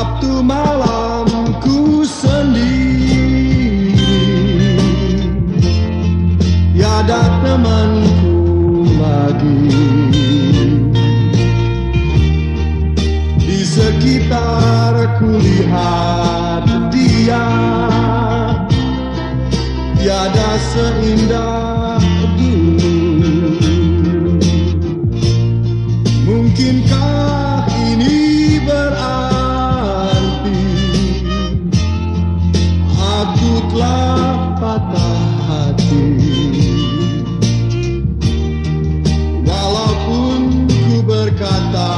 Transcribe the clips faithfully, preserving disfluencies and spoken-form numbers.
Sabtu malam ku sendiri, tiada temanku lagi. Di sekitar ku lihat dia, tiada seindah dulu. Mungkinkah ini berarti aku telah patah hati? Walaupun ku berkata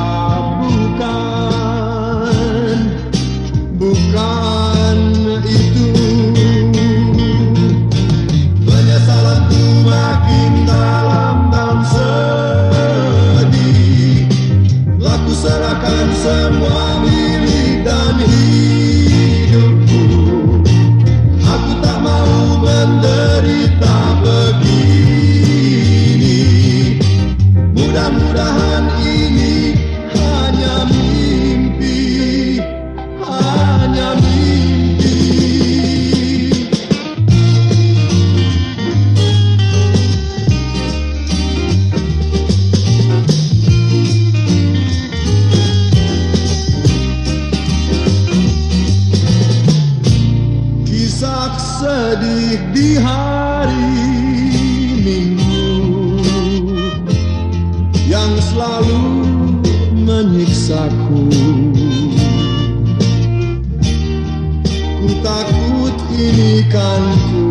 bukan, bukan itu. Penyesalanku makin dalam dan sedih. Telah ku serahkan semua milik dan hidupku. Aku tak mau menderita begini. Mudah-mudahan ini hanya mimpi, hanya mimpi. Kisah sedih di hari Minggu yang selalu menyiksaku. Ku takut ini kan ku